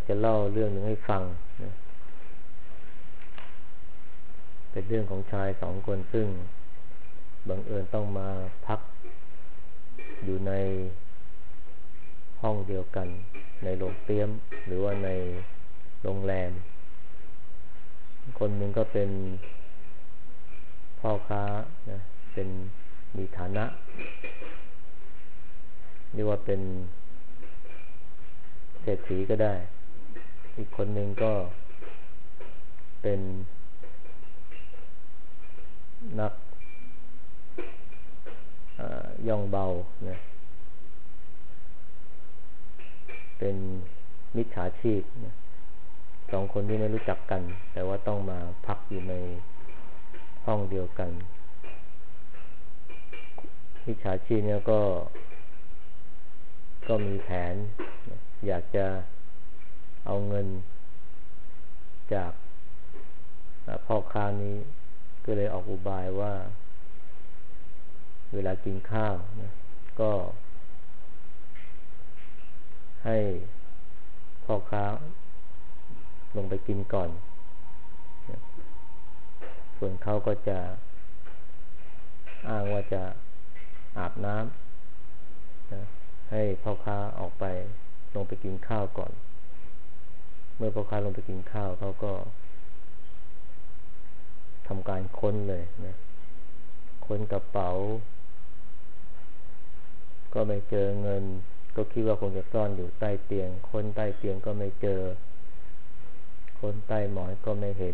จะเล่าเรื่องหนึ่งให้ฟังนะเป็นเรื่องของชายสองคนซึ่งบังเอิญต้องมาพักอยู่ในห้องเดียวกันในโรงเตรียมหรือว่าในโรงแรมคนหนึ่งก็เป็นพ่อค้านะเป็นมีฐานะเรียกว่าเป็นเศรษฐีก็ได้อีกคนหนึ่งก็เป็นนักย่องเบานะเป็นมิจฉาชีพนะสองคนที่ไม่รู้จักกันแต่ว่าต้องมาพักอยู่ในห้องเดียวกันมิจฉาชีพเนี่ยก็มีแผนอยากจะเอาเงินจากพ่อค้านี้ก็เลยออกอุบายว่าเวลากินข้าวนะก็ให้พ่อค้าลงไปกินก่อนนะส่วนเขาก็จะอ้างว่าจะอาบน้ำนะให้พ่อค้าออกไปลงไปกินข้าวก่อนเมื่อพ่อค้าลงไปกินข้าวเขาก็ทำการค้นเลยนะค้นกระเป๋าก็ไม่เจอเงินก็คิดว่าคงจะซ่อนอยู่ใต้เตียงค้นใต้เตียงก็ไม่เจอค้นใต้หมอนก็ไม่เห็น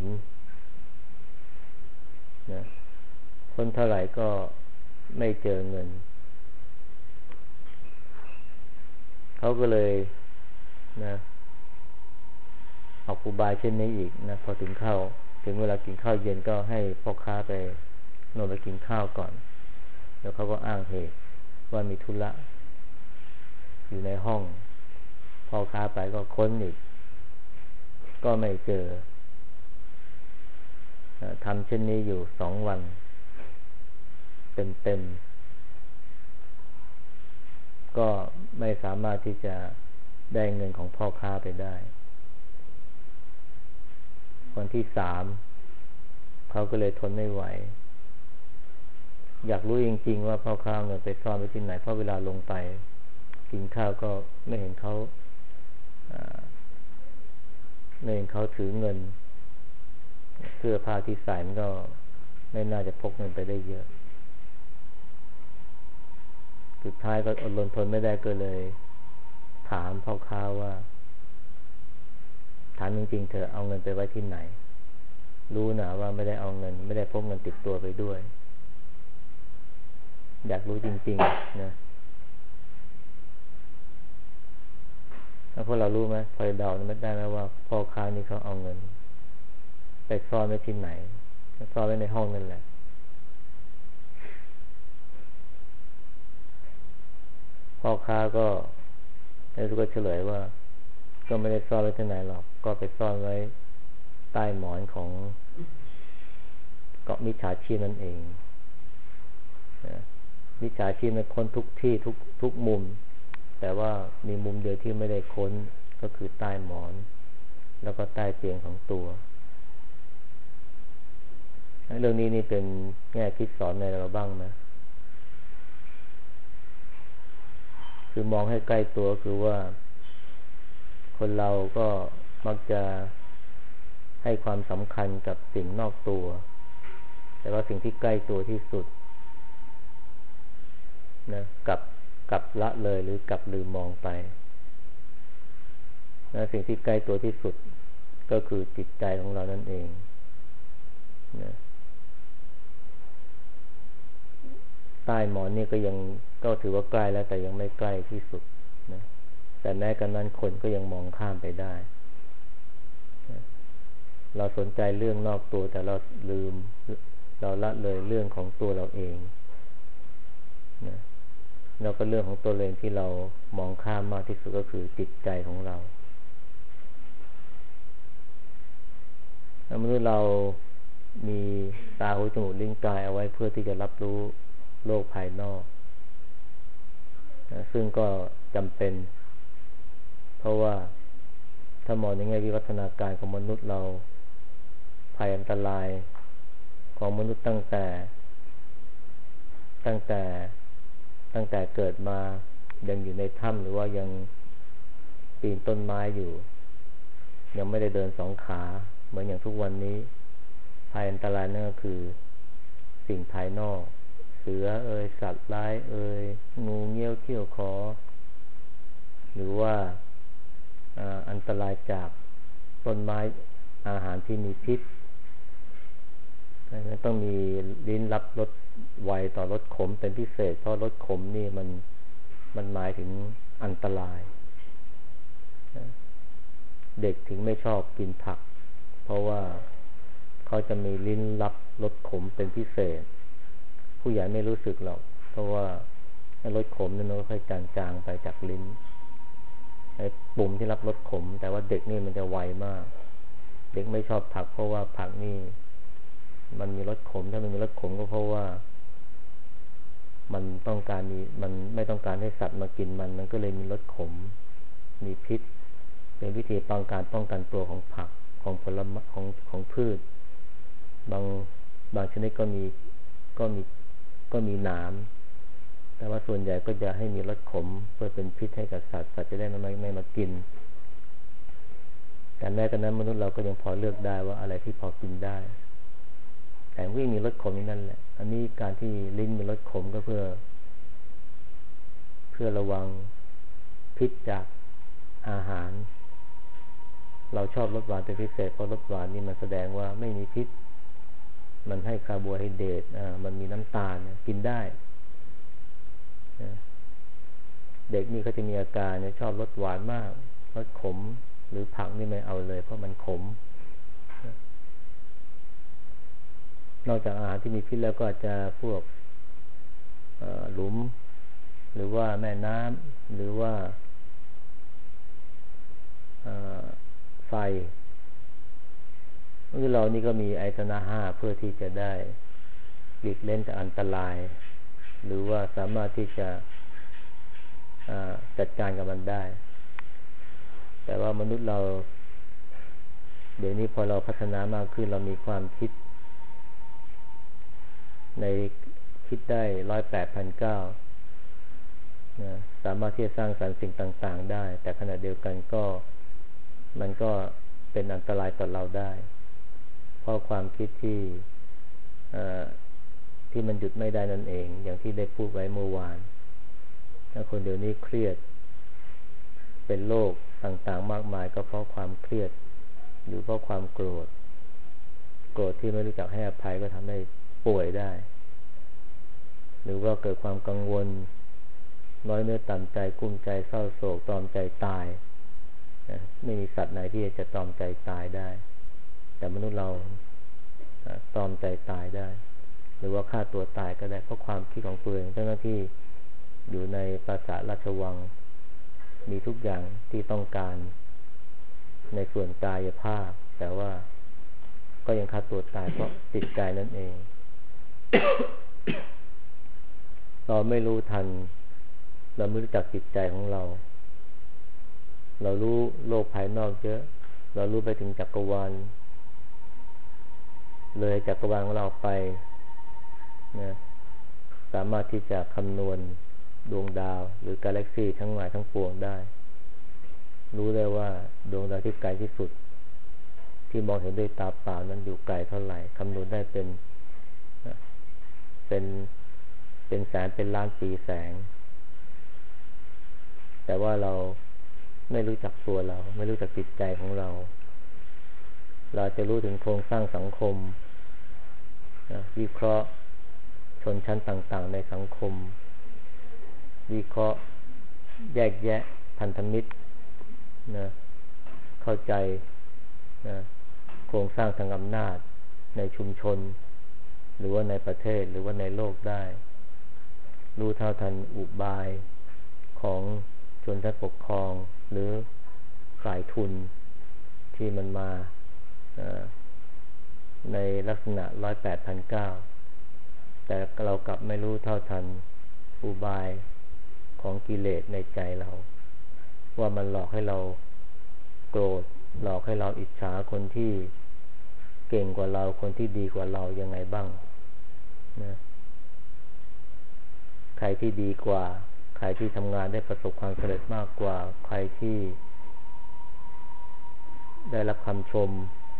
นะค้นเท่าไหร่ก็ไม่เจอเงินเขาก็เลยนะออกอุบายเช่นนี้อีกนะพอถึงเวลากินข้าวเย็นก็ให้พ่อค้าไปนอนไปกินข้าวก่อนแล้วเขาก็อ้างเหตุว่ามีธุระอยู่ในห้องพ่อค้าไปก็ค้นอีกก็ไม่เจอทำเช่นนี้อยู่2 วันเต็มก็ไม่สามารถที่จะได้เงินของพ่อค้าไปได้วันที่3เขาก็เลยทนไม่ไหวอยากรู้จริงๆว่าพ่อค้าเอาเงินไปซ่อนไว้ที่ไหนเพราะเวลาลงไปกินข้าวก็ไม่เห็นเขาถือเงินเสื้อผ้าที่ใส่มันก็ไม่น่าจะพกเงินไปได้เยอะสุดท้ายก็อดรนทนไม่ได้ก็เลยถามพ่อค้าว่าถามจริงๆเธอเอาเงินไปไว้ที่ไหนรู้นะว่าไม่ได้เอาเงินไม่ได้พกเงินติดตัวไปด้วยอยากรู้จริงๆนะแล้วพวกเรารู้ไหมพอเดาไม่ได้ไหมว่าพ่อค้านี่เขาเอาเงินไปซ่อนไว้ที่ไหนซ่อนไว้ในห้องนั่นแหละพ่อค้าก็เฉลยว่าก็ไม่ได้ซ่อนไว้ที่ไหนหรอกก็ไปซ่อนไว้ใต้หมอนของเกาะมิจฉาชีพนั่นเองมิจฉาชีพมันค้นทุกที่ทุกมุมแต่ว่ามีมุมเดียวที่ไม่ได้ค้นก็คือใต้หมอนแล้วก็ใต้เตียงของตัวเรื่องนี้นี่เป็นแง่คิดสอนในเราบ้างไหมคือมองให้ใกล้ตัวคือว่าคนเราก็มักจะให้ความสำคัญกับสิ่งนอกตัวแต่ว่าสิ่งที่ใกล้ตัวที่สุดนะกับละเลยหรือกับลืมมองไปนะสิ่งที่ใกล้ตัวที่สุดก็คือจิตใจของเรานั่นเองนะใต้หมอนนี่ก็ถือว่าใกล้แล้วแต่ยังไม่ใกล้ที่สุดนะแต่แม้กระนั้นคนก็ยังมองข้ามไปได้นะเราสนใจเรื่องนอกตัวแต่เราละเลยเรื่องของตัวเราเองนะแล้วก็เรื่องของตัวเองที่เรามองข้ามมากที่สุดก็คือจิตใจของเรามนุษย์เรามีตาหูจมูกลิ้นกายเอาไว้เพื่อที่จะรับรู้โลกภายนอกซึ่งก็จำเป็นเพราะว่าถ้ามองในแง่วิวัฒนาการของมนุษย์เราภัยอันตรายของมนุษย์ตั้งแต่เกิดมายังอยู่ในถ้ำหรือว่ายังปีนต้นไม้อยู่ยังไม่ได้เดินสองขาเหมือนอย่างทุกวันนี้ภัยอันตรายนั่นก็คือสิ่งภายนอกเสือสัตว์ร้ายงูเงี้ยวเขี้ยวขอหรือว่าอันตรายจากต้นไม้อาหารที่มีพิษต้องมีลิ้นรับรสไวต่อรสขมเป็นพิเศษเพราะรสขมนี่มันหมายถึงอันตรายเด็กถึงไม่ชอบกินผักเพราะว่าเขาจะมีลิ้นรับรสขมเป็นพิเศษผู้ใหญ่ไม่รู้สึกหรอกเพราะว่ารสขมนั้นมันก็ค่อยจางๆไปจากลิ้นไอ้ปุ่มที่รับรสขมแต่ว่าเด็กนี่มันจะไวมากเด็กไม่ชอบผักเพราะว่าผักนี่มันมีรสขมถ้ามันมีรสขมก็เพราะว่ามันไม่ต้องการให้สัตว์มากินมันก็เลยมีรสขมมีพิษเป็นวิธีป้องกันตัวของผักของผลไม้ของพืชบางชนิดก็มีหนามแต่ว่าส่วนใหญ่ก็จะให้มีรสขมเพื่อเป็นพิษให้กับสัตว์จะได้ไม่มากินแต่แม้กระนั้นมนุษย์เราก็ยังพอเลือกได้ว่าอะไรที่พอกินได้แต่วิ่งมีรสขมนั่นแหละอันนี้การที่ลิ้นมีรสขมก็เพื่อระวังพิษจากอาหารเราชอบรสหวานเป็นพิเศษเพราะรสหวานนี่มันแสดงว่าไม่มีพิษมันให้คาร์โบไฮเดรตมันมีน้ำตาลกินได้เด็กนี่เขาจะมีอาการชอบรสหวานมากรสขมหรือผักนี่ไม่เอาเลยเพราะมันขมนอกจากอาหารที่มีพิษแล้วก็อาจจะพวกหลุมหรือว่าแม่น้ำหรือว่าไฟเรานี่ก็มีอายตนะห้าเพื่อที่จะได้หลีกเล่นจากอันตรายหรือว่าสามารถที่จะจัดการกับมันได้แต่ว่ามนุษย์เราเดี๋ยวนี้พอเราพัฒนามากขึ้นเรามีความคิดได้108,900นะสามารถที่จะสร้างสรรค์สิ่งต่างๆได้แต่ขณะเดียวกันมันก็เป็นอันตรายต่อเราได้เพราะความคิดที่มันหยุดไม่ได้นั่นเองอย่างที่ได้พูดไว้เมื่อวานคนเดี๋ยวนี้เครียดเป็นโรคต่างๆมากมายก็เพราะความเครียดหรือเพราะความโกรธที่ไม่รู้จักให้อภัยก็ทำให้ป่วยได้หรือว่าเกิดความกังวลน้อยเนื้อต่ำใจกุ้มใจเศร้าโศกตรอมใจตายไม่มีสัตว์ไหนที่จะตรอมใจตายได้แต่มนุษย์เราตรอมใจตายได้หรือว่าฆ่าตัวตายก็ได้เพราะความคิดของตัวเองเจ้าหน้าที่อยู่ในปราสาทราชวังมีทุกอย่างที่ต้องการในส่วนกายภาพแต่ว่าก็ยังฆ่าตัวตายเพราะจิตใจนั่นเอง เราไม่รู้ทันเราไม่รู้จักจิตใจของเรารู้โลกภายนอกเยอะเรารู้ไปถึงจักรวาลเลยจักรวาลของเราไปนะสามารถที่จะคำนวณดวงดาวหรือกาแล็กซี่ทั้งหลายทั้งปวงได้รู้ได้ว่าดวงดาวที่ไกลที่สุดที่มองเห็นด้วยตาเปล่านั้นอยู่ไกลเท่าไหร่คำนวณได้เป็นแสนเป็นล้านปีแสงแต่ว่าเราไม่รู้จักตัวเราไม่รู้จักจิตใจของเราจะรู้ถึงโครงสร้างสังคมวิเคราะห์ชนชั้นต่างๆในสังคมวิเคราะห์แยกแยะพันธมิตรเข้าใจโครงสร้างทางอำนาจในชุมชนหรือว่าในประเทศหรือว่าในโลกได้รู้เท่าทันอุบายของชนชั้นปกครองหรือฝ่ายทุนที่มันมาในลักษณะ108,900แต่เรากลับไม่รู้เท่าทันอุบายของกิเลสในใจเราว่ามันหลอกให้เราโกรธหลอกให้เราอิจฉาคนที่เก่งกว่าเราคนที่ดีกว่าเรายังไงบ้างนะใครที่ดีกว่าใครที่ทำงานได้ประสบความสำเร็จมากกว่าใครที่ได้รับคำชม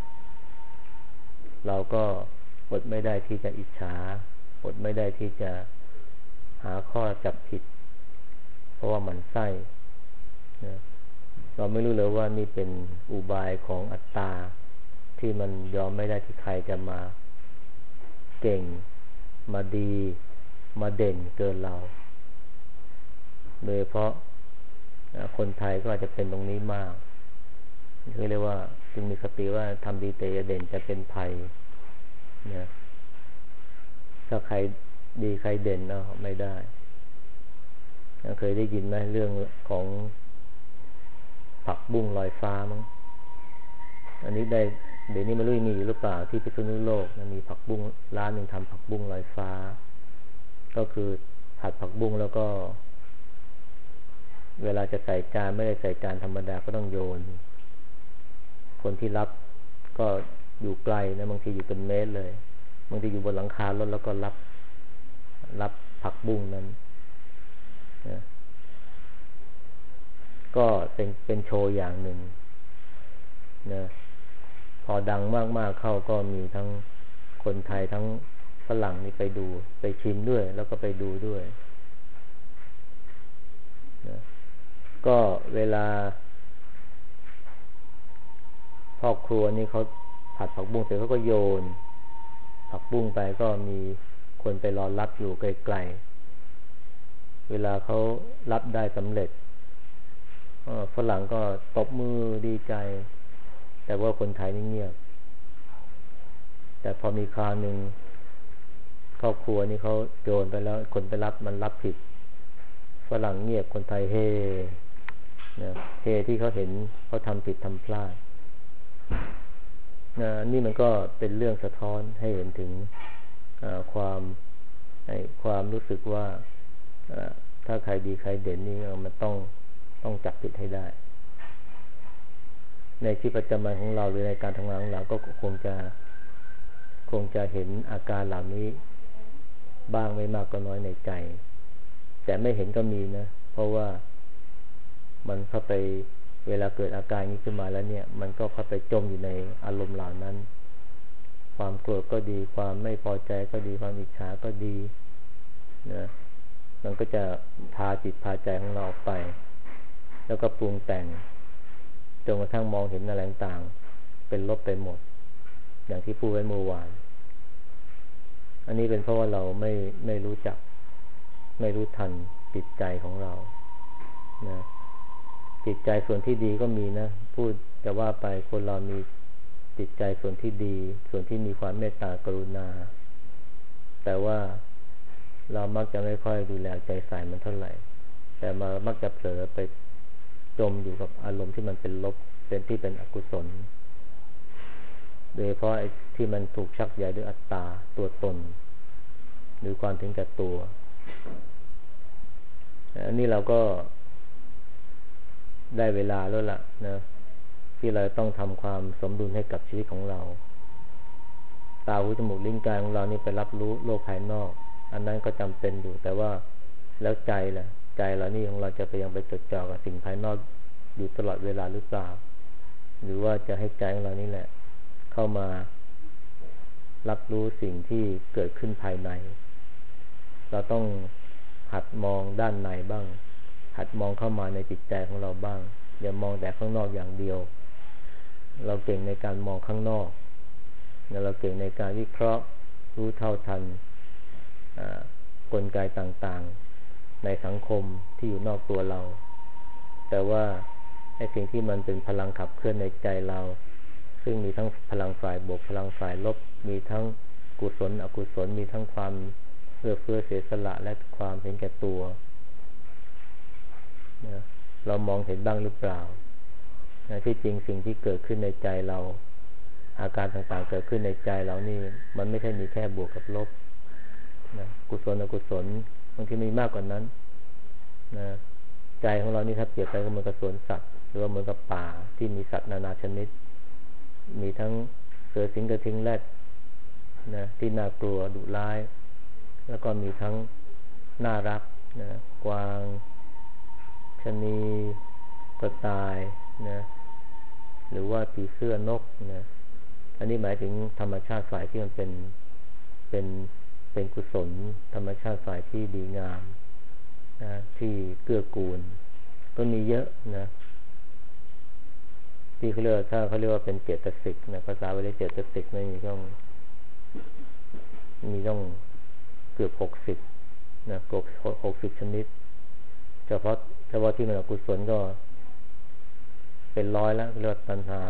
เราก็อดไม่ได้ที่จะอิจฉาอดไม่ได้ที่จะหาข้อจับผิดเพราะว่ามันไส้นะเราไม่รู้เลยว่านี่เป็นอุบายของอัตตาที่มันยอมไม่ได้ที่ใครจะมาเก่งมาดีมาเด่นเกินเราโดยเพราะคนไทยก็อาจจะเป็นตรงนี้มากเรียกว่าจึงมีคติว่าทำดีแต่อย่าเด่นจะเป็นภัยนะถ้าใครดีใครเด่นเราไม่ได้เคยได้ยินไหมเรื่องของผักบุ้งลอยฟ้ามั้งอันนี้ได้เดี๋ยวนี้ไม่รู้มีหรือเปล่าที่พิษณุโลกมีผักบุ้งร้านหนึ่งทำผักบุ้งลอยฟ้าก็คือผัดผักบุ้งแล้วก็เวลาจะใส่จานไม่ได้ใส่จานธรรมดาก็ต้องโยนคนที่รับก็อยู่ไกลนะบางทีอยู่เป็นเมตรเลยบางทีอยู่บนหลังคารถแล้วก็รับผักบุ้งนั้นนะก็เป็นโชว์อย่างหนึ่งนะพอดังมากๆเข้าก็มีทั้งคนไทยทั้งฝรั่งนี่ไปดูไปชิมด้วยแล้วก็ไปดูด้วยนะก็เวลาพ่อครัวนี่เขาผัดผักบุ้งเสร็จเขาก็โยนผักบุ้งไปก็มีคนไปรอรับอยู่ไกลๆเวลาเขารับได้สำเร็จฝรั่งก็ตบมือดีใจแต่ว่าคนไทยนี่เงียบแต่พอมีคราวหนึ่งครอบครัวนี่เขาโยนไปแล้วคนไปรับมันรับผิดฝรั่งเงียบคนไทยเฮนะเฮที่เขาเห็นเขาทำผิดทำพลาดนี่มันก็เป็นเรื่องสะท้อนให้เห็นถึงความรู้สึกว่าถ้าใครดีใครเด่นนี่มันต้องจับผิดให้ได้ในชีวิตประจำวันของเราหรือในการทำงานของเราก็คงจะเห็นอาการเหล่านี้บ้างไม่มากก็น้อยในใจแต่ไม่เห็นก็มีนะเพราะว่ามันเข้าไปเวลาเกิดอาการนี้ขึ้นมาแล้วเนี่ยมันก็เข้าไปจมอยู่ในอารมณ์เหล่านั้นความโกรธก็ดีความไม่พอใจก็ดีความอิจฉาก็ดีนะมันก็จะพาจิตพาใจของเราไปแล้วก็ปรุงแต่งจนกระทั่งมองเห็นอะไรต่างๆเป็นลบไปหมดอย่างที่พูดไว้เมื่อวานอันนี้เป็นเพราะว่าเราไม่รู้จักไม่รู้ทันจิตใจของเรานะจิตใจส่วนที่ดีก็มีนะพูดแต่ว่าไปคนเรามีจิตใจส่วนที่ดีส่วนที่มีความเมตตากรุณาแต่ว่าเรามักจะไม่ค่อยดูแลใจใส่มันเท่าไหร่แต่มักจะเผลอไปจมอยู่กับอารมณ์ที่มันเป็นลบเป็นที่เป็นอกุศลโดยเพราะไอ้ที่มันถูกชักใยด้วยอัตตาตัวตนหรือความถึงแก่ตัวอันนี้เราก็ได้เวลาแล้วล่ะนะที่เราต้องทำความสมดุลให้กับชีวิตของเราตาหูจมูกลิ้นกายของเรานี่ไปรับรู้โลกภายนอกอันนั้นก็จำเป็นอยู่แต่ว่าแล้วใจล่ะใจเรานี่ของเราจะไปยังไปจดจ่อกับสิ่งภายนอกอยู่ตลอดเวลาหรือเปล่าหรือว่าจะให้ใจของเรานี่แหละเข้ามารับรู้สิ่งที่เกิดขึ้นภายในเราต้องหัดมองด้านในบ้างหัดมองเข้ามาในจิตใจของเราบ้างอย่ามองแต่ข้างนอกอย่างเดียวเราเก่งในการมองข้างนอกเราเก่งในการวิเคราะห์รู้เท่าทันกลไกต่างๆในสังคมที่อยู่นอกตัวเราแต่ว่าไอ้สิ่งที่มันเป็นพลังขับเคลื่อนในใจเราซึ่งมีทั้งพลังฝ่ายบวกพลังฝ่ายลบมีทั้งกุศลอกุศลมีทั้งความเอื้อเฟื้อเสียสละและความเห็นแก่ตัวเรามองเห็นบ้างหรือเปล่าที่จริงสิ่งที่เกิดขึ้นในใจเราอาการต่างๆเกิดขึ้นในใจเรานี่มันไม่ใช่มีแค่บวกกับลบกุศลอกุศลบางทีมีมากกว่านั้นนะใจของเรานี่ถ้าเปรียบไปก็เหมือนกับสวนสัตว์หรือว่าเหมือนกับป่าที่มีสัตว์นานาชนิดมีทั้งเสือสิงห์กระทิงแรดนะที่น่ากลัวดุร้ายแล้วก็มีทั้งน่ารักนะกวางชะนีกระต่ายนะหรือว่าผีเสื้อนกนะอันนี้หมายถึงธรรมชาติฝ่ายที่มันเป็นกุศลธรรมชาติฝ่ายที่ดีงามนะที่เกื้อกูลก็มีเยอะนะที่เขาเรียกถ้าเขาเรียกว่าเป็นเจตสิกนะภาษาบาลีเจตสิกไม่มีต้องเกือบ60นะเกือบ60ชนิดเฉพาะที่มันอกุศลก็เป็น100แล้วเรียกว่าตัณหา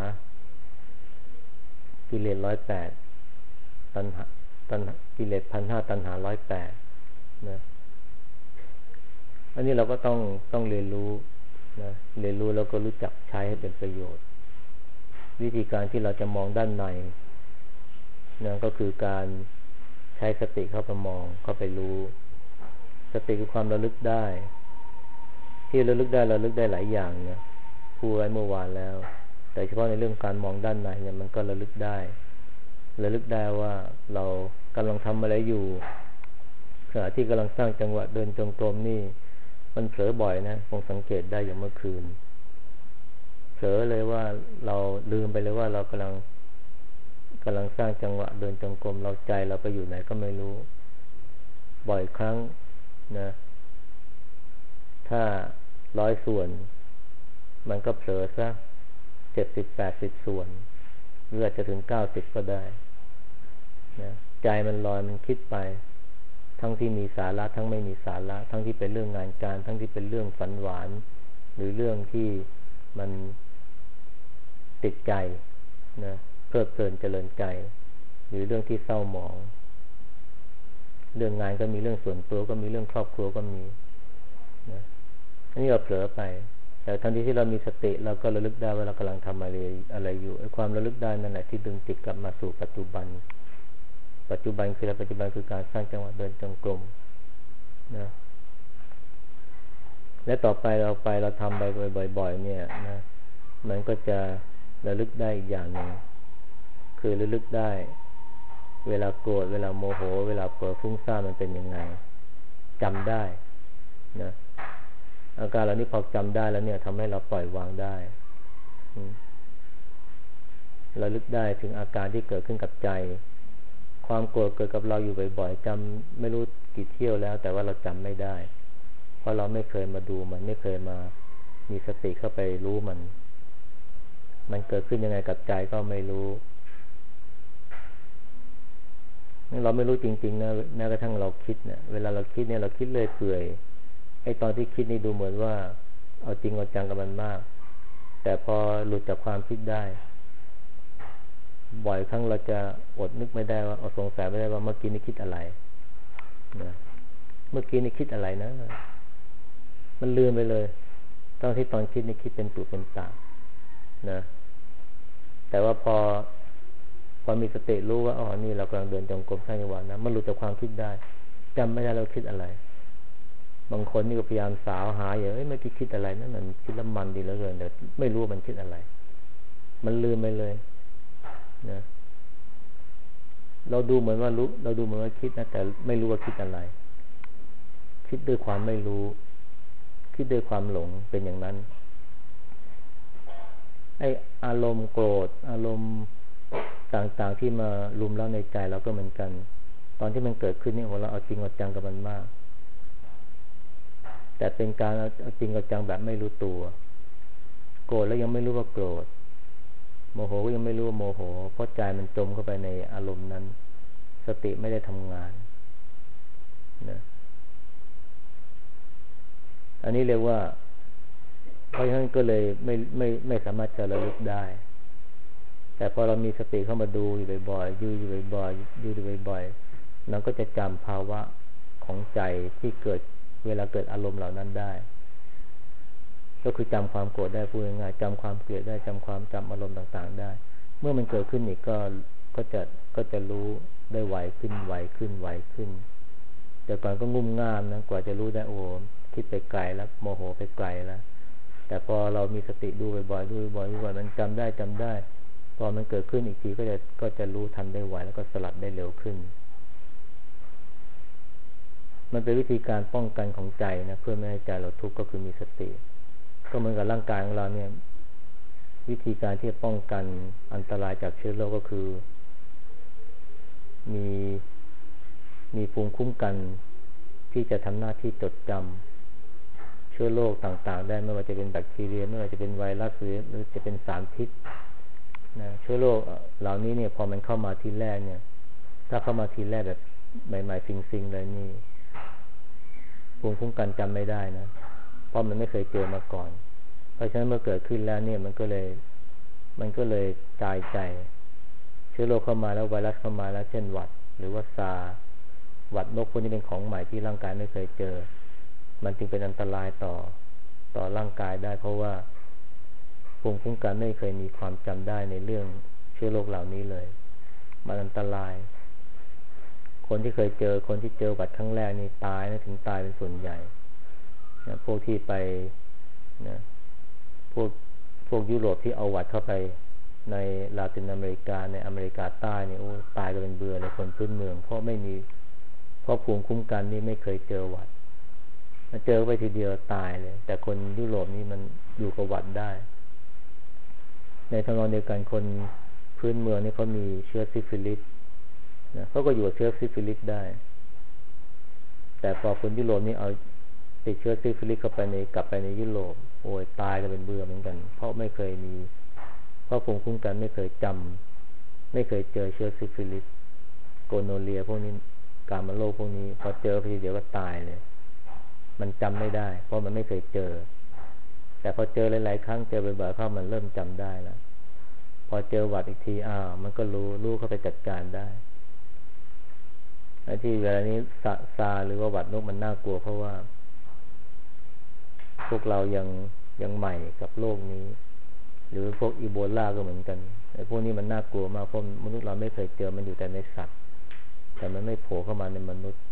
กิเลส108ตัณหากิเลส1,500ตัณหา108นะอันนี้เราก็ต้องเรียนรู้นะเรียนรู้แล้วก็รู้จักใช้ให้เป็นประโยชน์วิธีการที่เราจะมองด้านในนะก็คือการใช้สติเข้าไปมองเข้าไปรู้สติคือความระลึกได้ที่ระลึกได้หลายอย่างเนี่ยพูดไว้เมื่อวานแล้วแต่เฉพาะในเรื่องการมองด้านในเนี่ยมันก็ระลึกได้ว่าเรากำลังทำอะไรอยู่ขณะที่กำลังสร้างจังหวะเดินจงกรมนี่มันเผลอบ่อยนะคงสังเกตได้อย่างเมื่อคืนเผลอเลยว่าเราลืมไปเลยว่าเรากำลังสร้างจังหวะเดินจงกรมเราใจเราไปอยู่ไหนก็ไม่รู้บ่อยครั้งนะถ้า100 ส่วนมันก็เผลอซะ70-80 ส่วนหรืออาจจะถึง90ก็ได้นะใจมันลอยมันคิดไปทั้งที่มีสาระทั้งไม่มีสาระทั้งที่เป็นเรื่องงานการทั้งที่เป็นเรื่องฝันหวานหรือเรื่องที่มันติดใจนะเพลิดเพลินเจริญใจหรือเรื่องที่เศร้าหมองเรื่องงานก็มีเรื่องส่วนตัวก็มีเรื่องครอบครัวก็มีนะอันนี้เราเผลอไปแต่ทันทีที่เรามีสติเราก็ระลึกได้ว่าเรากำลังทำอะไรอยู่ไอ้ความระลึกได้นั่นแหละที่ดึงจิตกลับมาสู่ปัจจุบันคืออะไรปัจจุบันคือการสร้างจังหวะเดินจงกรมนะและต่อไปเราทำไปบ่อยๆเนี่ยนะมันก็จะระลึกได้อีกอย่างหนึ่งคือระลึกได้เวลาโกรธเวลาโมโหเวลาเผลอฟุ้งซ่านมันเป็นยังไงจำได้นะอาการเหล่านี้พอจำได้แล้วเนี่ยทำให้เราปล่อยวางได้ระลึกได้ถึงอาการที่เกิดขึ้นกับใจความโกรธเกิดกับเราอยู่บ่อยๆจำไม่รู้กี่เที่ยวแล้วแต่ว่าเราจำไม่ได้เพราะเราไม่เคยมาดูมันไม่เคยมามีสติเข้าไปรู้มันเกิดขึ้นยังไงกับใจก็ไม่รู้เราไม่รู้จริงๆนะแม้กระทั่งเราคิดเนี่ยเวลาเราคิดเนี่ยเราคิดเลยเปื่อยไอ้ตอนที่คิดนี่ดูเหมือนว่าเอาจริงเอาจังกับมันมากแต่พอหลุดจากความคิดได้บ่อยครั้งเราจะอดนึกไม่ได้ว่าสงสัยไม่ได้ว่าเมื่อกี้นี่คิดอะไรนะเมื่อกี้นี่คิดอะไรนะมันลืมไปเลยตอนคิดนี่คิดเป็นตุเป็นตะนะแต่ว่าพอมีสติรู้ว่านี่เรากำลังเดินจงกรมสร้างจังหวะนะมันหลุดจากความคิดได้จำไม่ได้เราคิดอะไรบางคนนี่ก็พยายามสาวหาอย่างเมื่อกี้คิดอะไรนั่นมันคิดแล้วมันดีเหลือเกินแต่ไม่รู้ว่ามันคิดอะไรมันลืมไปเลยนะเราดูเหมือนว่ารู้เราดูเหมือนว่าคิดนะแต่ไม่รู้ว่าคิดอะไรคิดด้วยความไม่รู้คิดด้วยความหลงเป็นอย่างนั้นไอ้อารมณ์โกรธอารมณ์ต่างๆที่มารุมเร้าในใจเราก็เหมือนกันตอนที่มันเกิดขึ้นนี่เราเอาจริงเอาจังกับมันมากแต่เป็นการเอาจริงเอาจังแบบไม่รู้ตัวโกรธแล้วยังไม่รู้ว่าโกรธโมโหก็ยังไม่รู้ว่าโมโหเพราะใจมันจมเข้าไปในอารมณ์นั้นสติไม่ได้ทำงานนะอันนี้เรียกว่าเพราะฉะนั้นก็เลยไม่สามารถจะระลึกได้แต่พอเรามีสติเข้ามาดูอยู่บ่อยๆอยู่บ่อยๆดูบ่อยๆเราก็จะจำภาวะของใจที่เกิดเวลาเกิดอารมณ์เหล่านั้นได้ก็คือจำความโกรธได้พูดง่ายๆจำความเกลียดได้จำอารมณ์ต่างๆได้เมื่อมันเกิดขึ้นอีกก็จะรู้ได้ไวขึ้นแต่ก่อนก็งุ่มง่ามนะกว่าจะรู้ได้คิดไปไกลแล้วโมโหไปไกลแล้วแต่พอเรามีสติดูบ่อยๆดูบ่อยๆมันจำได้พอมันเกิดขึ้นอีกทีก็จะรู้ทันได้ไวแล้วก็สลัดได้เร็วขึ้นมันเป็นวิธีการป้องกันของใจนะเพื่อไม่ให้ใจเราทุกข์ก็คือมีสติก็เหมือนกับร่างกายของเราเนี่ยวิธีการที่จะป้องกันอันตรายจากเชื้อโรคก็คือมีภูมิคุ้มกันที่จะทำหน้าที่จดจำเชื้อโรคต่างๆได้ไม่ว่าจะเป็นแบคทีเรียไม่ว่าจะเป็นไวรัสหรือจะเป็นสารพิษนะเชื้อโรคเหล่านี้เนี่ยพอมันเข้ามาทีแรกเนี่ยถ้าเข้ามาทีแรกแบบใหม่ๆซิงๆเลยนี่ภูมิคุ้มกันจำไม่ได้นะเพราะมันไม่เคยเจอมาก่อนเพราะฉะนั้นเมื่อเกิดขึ้นแล้วเนี่ยมันก็เลยตายใจเชื้อโรคเข้ามาแล้วไวรัสเข้ามาแล้วเช่นหวัดหรือว่าซาร์หวัดนกพวกนี้เป็นของใหม่ที่ร่างกายไม่เคยเจอมันจึงเป็นอันตรายต่อร่างกายได้เพราะว่าภูมิคุ้มกันไม่เคยมีความจำได้ในเรื่องเชื้อโรคเหล่านี้เลยมันอันตรายคนที่เจอหวัดครั้งแรกนี่ตายนะถึงตายเป็นส่วนใหญ่นะพวกที่ไปนะพวกยุโรปที่เอาหวัดเข้าไปในลาตินอเมริกาในอเมริกาใต้นี่โอ้ตายกันเป็นเบื่อเลยคนพื้นเมืองเพราะภูมิคุ้มกันนี่ไม่เคยเจอหวัดเจอไปทีเดียวตายเลยแต่คนยุโรปนี่มันอยู่กับหวัดได้ในทางเดียวกันคนพื้นเมืองนี่เขามีเชื้อซิฟิลิสนะเขาก็อยู่กับเชื้อซิฟิลิสได้แต่พอคนยุโรปนี่เอาติดเชื้อซิฟิลิสกลับไปในยุโรปโอ้ยตายกันเป็นเบื่อเหมือนกันเพราะไม่เคยมีเพราะภูมิคุ้มกันไม่เคยจำไม่เคยเจอเชื้อซิฟิลิสโกโนเรียพวกนี้กามโรคพวกนี้พอเจอไปทีเดียวก็ตายเลยมันจำไม่ได้เพราะมันไม่เคยเจอแต่พอเจอหลายๆครั้งเจอบ่อยๆเข้ามันเริ่มจำได้แล้วพอเจอหวัดอีกทีมันก็รู้เข้าไปจัดการได้ไอ้ที่เวลานี้ซาหรือว่าหวัดนกมันน่ากลัวเพราะว่าพวกเรายังใหม่กับโลกนี้หรือพวกอีโบลาก็เหมือนกันไอ้พวกนี้มันน่ากลัวมากเพราะมนุษย์เราไม่เคยเจอมันอยู่แต่ในสัตว์แต่มันไม่โผล่เข้ามาในมนุษย์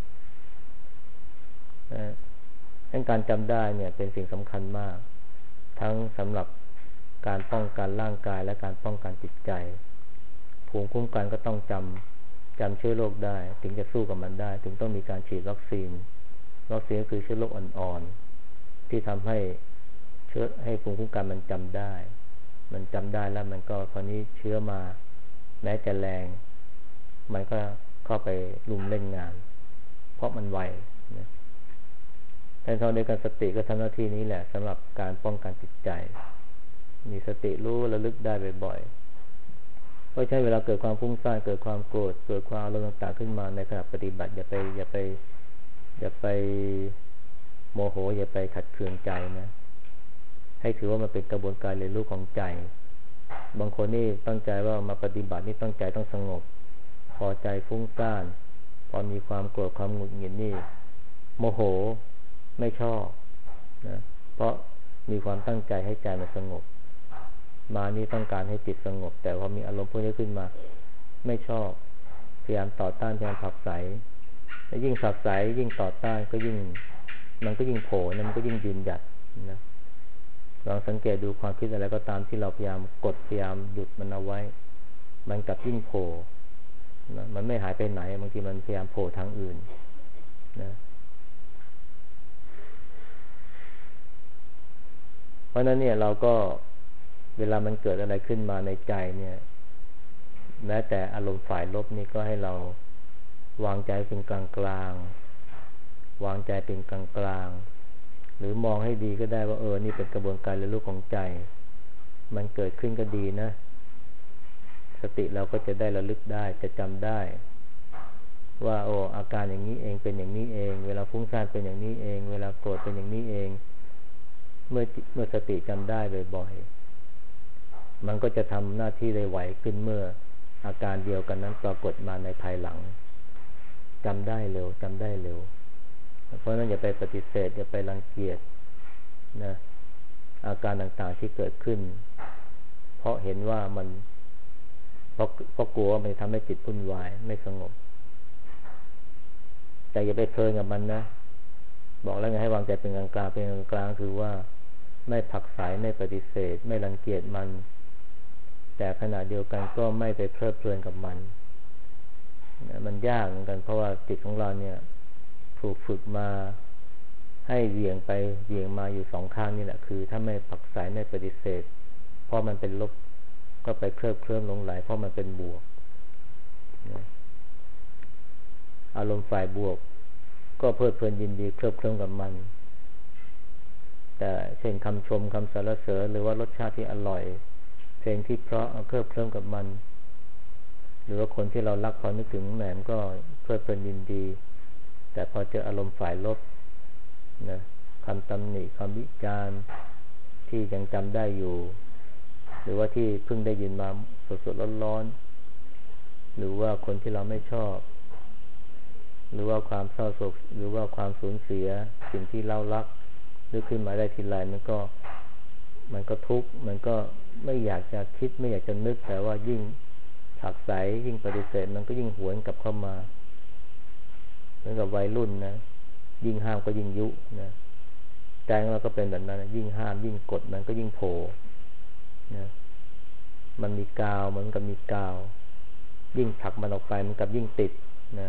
การจำได้เนี่ยเป็นสิ่งสำคัญมากทั้งสำหรับการป้องกันร่างกายและการป้องกันจิตใจภูมิคุ้มกันก็ต้องจำเชื้อโรคได้ถึงจะสู้กับมันได้ถึงต้องมีการฉีดวัคซีนก็คือเชื้อโรคอ่อนๆที่ทำให้ภูมิคุ้มกันมันจำได้แล้วมันก็คราวนี้เชื้อมาแม้จะแรงมันก็เข้าไปรุมเล่นงานเพราะมันไวนะแต่ตอนเดียวกันสติก็ทำหน้าที่นี้แหละสำหรับการป้องกันจิตใจมีสติรู้ระลึกได้บ่อยๆเพราะใช่เวลาเกิดความฟุ้งซ่านเกิดความโกรธเกิดความอารมณ์ต่างๆขึ้นมาในขณะปฏิบัติอย่าไปโมโหอย่าไปขัดเคืองใจนะให้ถือว่ามันเป็นกระบวนการเรียนรู้ของใจบางคนนี่ตั้งใจว่ามาปฏิบัตินี่ตั้งใจต้องสงบพอใจฟุ้งซ่านพอมีความโกรธความหงุดหงิดนี่โมโหไม่ชอบนะเพราะมีความตั้งใจให้ใจมันสงบมานี่ต้องการให้จิตสงบแต่พอมีอารมณ์พวกนี้ขึ้นมาไม่ชอบพยายามต่อต้านพยายามผลักไสและยิ่งผลักไสยิ่งต่อต้านก็ยิ่งมันก็ยิ่งโผล่นะมันก็ยิ่งยืนหยัดนะลองสังเกตดูความคิดอะไรก็ตามที่เราพยายามกดพยายามหยุดมันเอาไว้มันกลับยิ่งโผล่นะมันไม่หายไปไหนบางทีมันพยายามโผล่ทางอื่นนะเพราะนั้นเนี่ยเราก็เวลามันเกิดอะไรขึ้นมาในใจเนี่ยแม้แต่อารมณ์ฝ่ายลบนี่ก็ให้เราวางใจเป็นกลางวางใจเป็นกลางหรือมองให้ดีก็ได้ว่านี่เป็นกระบวนการเรียนรู้ของใจมันเกิดขึ้นก็ดีนะสติเราก็จะได้ระลึกได้จะจำได้ว่าอาการอย่างนี้เองเป็นอย่างนี้เองเวลาฟุ้งซ่านเป็นอย่างนี้เองเวลาโกรธเป็นอย่างนี้เองเมื่อสติจำได้บ่อยๆมันก็จะทำหน้าที่ได้ไวขึ้นเมื่ออาการเดียวกันนั้นปรากฏมาในภายหลังจำได้เร็วเพราะนั้นอย่าไปปฏิเสธอย่าไปรังเกียจนะอาการต่างๆที่เกิดขึ้นเพราะเห็นว่ามันเพราะกลัวมันทำให้จิตวุ่นวายไม่สงบแต่อย่าไปเพลินกับมันนะบอกแล้วไงให้วางใจเป็นกลางกลางเป็นกลางกลางคือว่าไม่ผลักไสไม่ปฏิเสธไม่รังเกียจมันแต่ขณะเดียวกันก็ไม่ไปเพลิดเพลินกับมันมันยากเหมือนกันเพราะว่าจิตของเราเนี่ยถูกฝึกมาให้เหวี่ยงไปเหวี่ยงมาอยู่สองข้างนี่แหละคือถ้าไม่ผลักไสไม่ปฏิเสธเพราะมันเป็นลบก็ไปเคลิ้มหลงไหลเพราะมันเป็นบวกอารมณ์ฝ่ายบวกก็เพลิดเพลินยินดีเคลิ้มกับมันแต่เช่นคำชมคำสรรเสริญหรือว่ารสชาติที่อร่อยเพลงที่เพราะเคลิ้มกับมันหรือว่าคนที่เรารักพอนึกถึงแหมก็เพลิดเพลินยินดีแต่พอเจออารมณ์ฝ่ายลบนะคำตำหนิคำวิจารณ์ที่ยังจำได้อยู่หรือว่าที่เพิ่งได้ยินมาสดๆร้อนๆหรือว่าคนที่เราไม่ชอบหรือว่าความเศร้าโศกหรือว่าความสูญเสียสิ่งที่เรารักนึกขึ้นมาได้ทีไรมันก็ทุกข์มันก็ไม่อยากจะคิดไม่อยากจะนึกแต่ว่ายิ่งผลักไสยิ่งปฏิเสธมันก็ยิ่งหวนกลับเข้ามาเหมือนกับวัยรุ่นนะยิ่งห้ามก็ยิ่งยุนะใจของเราก็เป็นแบบนั้นยิ่งห้ามยิ่งกดมันก็ยิ่งโผล่นะมันมีกาวเหมือนกับมีกาวยิ่งผลักมันออกไปมันกับยิ่งติดนะ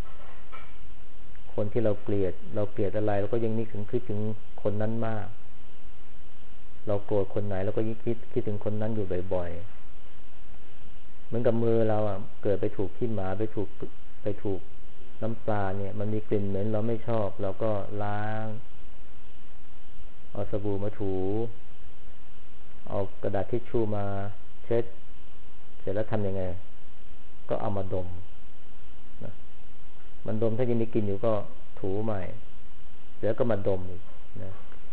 คนที่เราเกลียดอะไรเราก็ยังนึกถึงคนนั้นมากเราโกรธคนไหนเราก็ยิ่งคิดถึงคนนั้นอยู่บ่อยๆเหมือนกับมือเราเกิดไปถูกขี้หมาไปถูกน้ำปลาเนี่ยมันมีกลิ่นเหม็นเราไม่ชอบเราก็ล้างเอาสบู่มาถูเอากระดาษทิชชู่มาเช็ดเสร็จแล้วทำยังไงก็เอามาดมนะมันดมถ้ายังมีกลิ่นอยู่ก็ถูใหม่แล้วก็มาดมอีกนะ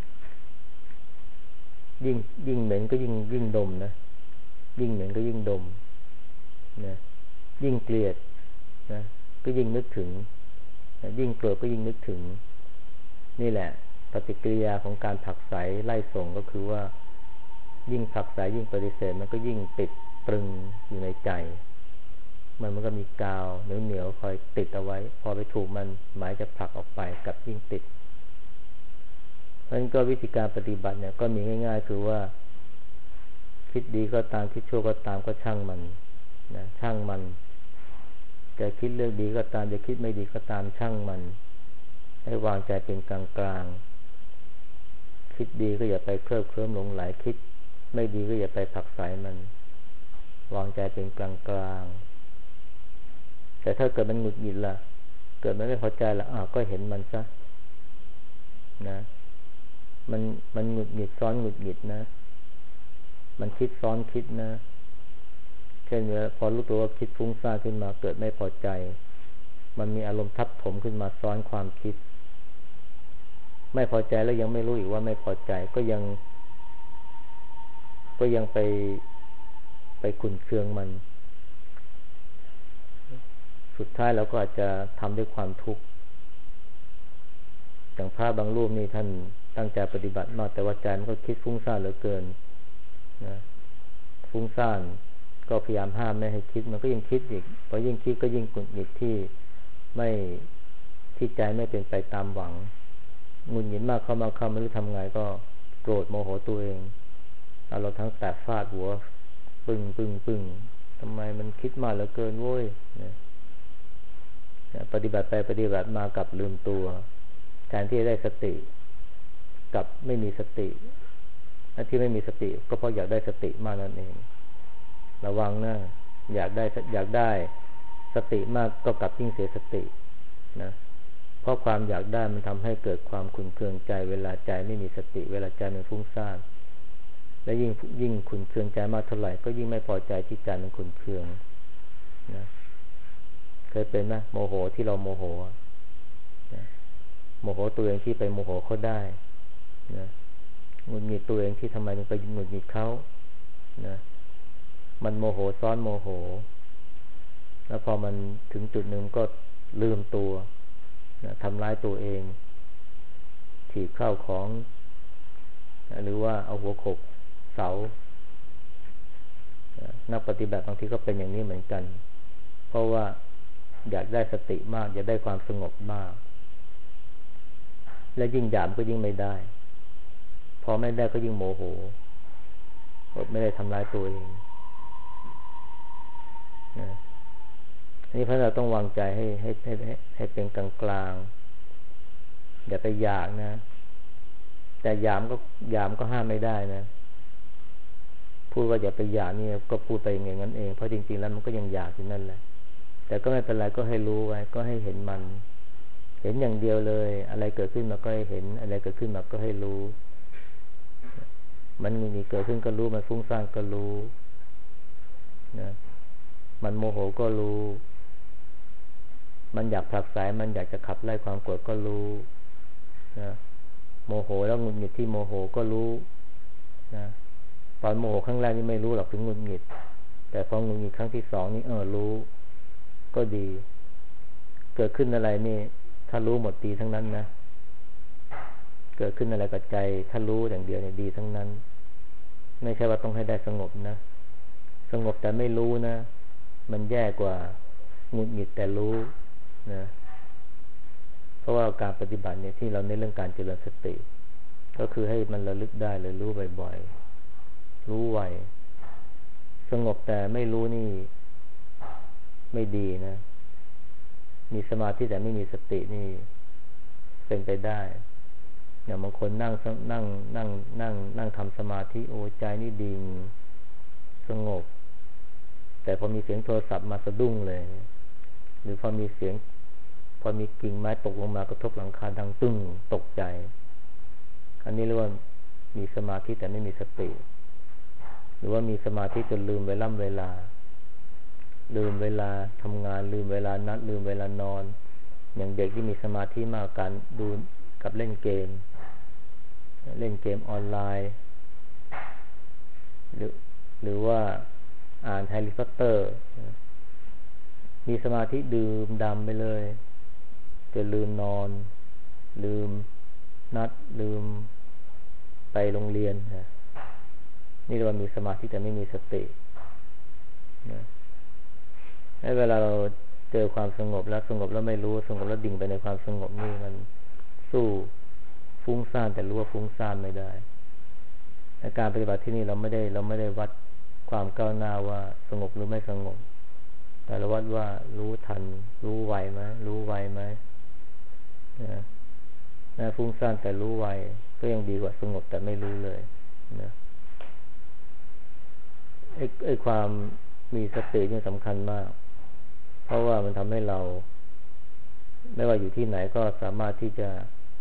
ยิ่งเหม็นก็ยิ่งดมนะยิ่งเหม็นก็ยิ่งดมนะยิ่งเกลียดนะก็ยิ่งนึกถึงยิ่งโกรธก็ยิ่งนึกถึงนี่แหละปฏิกิริยาของการผลักไสไล่ส่งก็คือว่ายิ่งผลักไสยิ่งปฏิเสธมันก็ยิ่งติดตรึงอยู่ในใจมันก็มีกาวเหนียวคอยติดเอาไว้พอไปถูกมันหมายจะผลักออกไปกับยิ่งติดเพราะฉะนั้นก็วิธีการปฏิบัติเนี่ยก็มีง่ายๆคือว่าคิดดีก็ตามคิดชั่วก็ตามก็ช่างมันนะช่างมันจะคิดเรื่องดีก็ตามจะคิดไม่ดีก็ตามช่างมันให้วางใจเป็นกลางกลางคิดดีก็อย่าไปเคลิ้มหลงไหลคิดไม่ดีก็อย่าไปผลักไสมันวางใจเป็นกลางกลางแต่ถ้าเกิดมันหงุดหงิดล่ะเกิดมันไม่พอใจล่ะก็เห็นมันซะนะมันหงุดหงิดซ้อนหงุดหงิดนะมันคิดซ้อนคิดนะเช่นพอรู้ตัวว่าคิดฟุ้งซ่านขึ้นมาเกิดไม่พอใจมันมีอารมณ์ทับถมขึ้นมาซ้อนความคิดไม่พอใจแล้วยังไม่รู้อีกว่าไม่พอใจก็ยังไปขุ่นเคืองมันสุดท้ายเราก็อาจจะทำด้วยความทุกข์อย่างพระบางรูปนี่ท่านตั้งใจปฏิบัติมากแต่ว่าใจมันก็คิดฟุ้งซ่านเหลือเกินนะฟุ้งซ่านก็พยายามห้ามไม่ให้คิดมันก็ยิ่งคิดอีกพอยิ่งคิดก็ยิ่งหงุดหงิดที่ใจไม่เป็นไปตามหวังหงุดหงิดมากเข้าไม่รู้ทำไงก็โกรธโมโหตัวเองเราทั้งแตะฟาดหัวปึ้งทำไมมันคิดมากเหลือเกินโว้ยนะปฏิบัติไปปฏิบัติมากับลืมตัวการที่ได้สติกับไม่มีสติที่ไม่มีสติก็เพราะอยากได้สติมากนั่นเองระวังนะอยากได้สติมากก็กลับยิ่งเสียสตินะเพราะความอยากได้มันทำให้เกิดความขุ่นเคืองใจเวลาใจไม่มีสติเวลาใจมันฟุ้งซ่านและยิ่งขุ่นเคืองใจมากเท่าไหร่ก็ยิ่งไม่พอใจที่ใจมันขุ่นเคืองนะเคยเป็นไหมโมโหที่เราโมโหนะโมโหตัวเองที่ไปโมโหเขาได้นะหงุดหงิดตัวเองที่ทำไมมันไปหงุดหงิดเขานะมันโมโหซ้อนโมโหแล้วพอมันถึงจุดหนึ่งก็ลืมตัวนะทำร้ายตัวเองถีบข้าวของหรือว่าเอาหัวโขกเสานักปฏิบัติบางทีก็เป็นอย่างนี้เหมือนกันเพราะว่าอยากได้สติมากอยากได้ความสงบมากและยิ่งหยามก็ยิ่งไม่ได้พอไม่ได้ก็ยิ่งโมโหไม่ได้ทำร้ายตัวเองนะนี่เพราะเราต้องวางใจให้เป็นกลางๆอย่าไปอยากนะแต่หยามก็ห้ามไม่ได้นะพูดว่าอย่าไปอยากนี่ก็พูดไปอย่างนั้นเองเพราะจริงๆแล้วมันก็ยังอยากอยู่นั่นแหละแต่ก็ไม่เป็นไรก็ให้รู้ไว้ก็ให้เห็นมันเห็นอย่างเดียวเลยอะไรเกิดขึ้นมาก็ให้เห็นอะไรเกิดขึ้นมาก็ให้รู้มันมีเกิดขึ้นก็รู้มันฟุ้งซ่านก็รู้นะมันโมโหก็รู้มันอยากผลักไสมันอยากจะขับไล่ความโกรธก็รู้นะโมโหแล้วหงุดหงิดที่โมโหก็รู้นะตอนโมโหครั้งแรกนี่ไม่รู้หรอกถึงหงุดหงิดแต่พอหงุดหงิดครั้งที่สองนี่รู้ก็ดีเกิดขึ้นอะไรนี่ถ้ารู้หมดดีทั้งนั้นนะเกิดขึ้นอะไรกับใจถ้ารู้อย่างเดียวเนี่ยดีทั้งนั้นไม่ใช่ว่าต้องให้ได้สงบนะสงบแต่ไม่รู้นะมันแย่กว่าหงุดหงิดแต่รู้นะเพราะว่าการปฏิบัติเนี่ยที่เราในเรื่องการเจริญสติก็คือให้มันระลึกได้เลยรู้บ่อยๆรู้ไวสงบแต่ไม่รู้นี่ไม่ดีนะมีสมาธิแต่ไม่มีสตินี่เป็นไปได้อย่างบางคนนั่งทำสมาธิโอ้ใจนี่ดิ่งสงบแต่พอมีเสียงโทรศัพท์มาสะดุ้งเลยหรือพอมีกิ่งไม้ตกลงมากระทบหลังคาดังตึ้งตกใจอันนี้เรียกว่ามีสมาธิแต่ไม่มีสติหรือว่ามีสมาธิจนลืมเวลาทำงานลืมเวลานัดลืมเวลานอนอย่างเด็กที่มีสมาธิมากการดูกับเล่นเกมออนไลน์หรือว่าอ่านแฮร์รี่พอตเตอร์มีสมาธิดื่มดำไปเลยจะลืมนอนลืมนัดลืมไปโรงเรียนนี่เรียกว่ามีสมาธิแต่ไม่มีสติให้เวลาเราเจอความสงบแล้วไม่รู้สงบแล้วดิ่งไปในความสงบนี่มันสู้ฟุ้งซ่านแต่รู้ว่าฟุ้งซ่านไม่ได้ในการปฏิบัติที่นี่เราไม่ได้วัดความก้าวหน้าว่าสงบหรือไม่สงบแต่เราวัดว่ารู้ทันรู้ไวไหมนะฟุ้งซ่านแต่รู้ไวก็ยังดีกว่าสงบแต่ไม่รู้เลยนะไอ้ความมีสตินี่สำคัญมากเพราะว่ามันทำให้เราไม่ว่าอยู่ที่ไหนก็สามารถที่จะ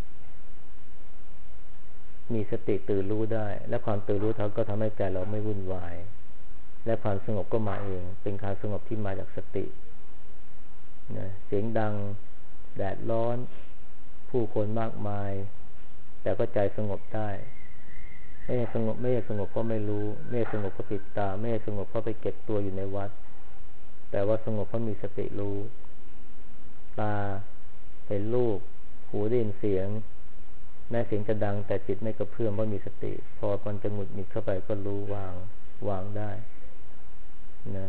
มีสติตื่นรู้ได้และความตื่นรู้ก็ทำให้ใจเราไม่วุ่นวายและความสงบก็มาเองเป็นการสงบที่มาจากสตินะเสียงดังแดดร้อนผู้คนมากมายแต่ก็ใจสงบได้ไม่สงบก็ไม่รู้ไม่สงบก็ปิดตาไม่สงบก็ไปเก็บตัวอยู่ในวัดแต่ว่าสงบเพราะมีสติรู้ตาเห็นรูปหูได้ยินเสียงแม้เสียงจะดังแต่จิตไม่กระเพื่อมเพราะมีสติพอมันจะหงุดหงิดเข้าไปก็รู้วางได้นะ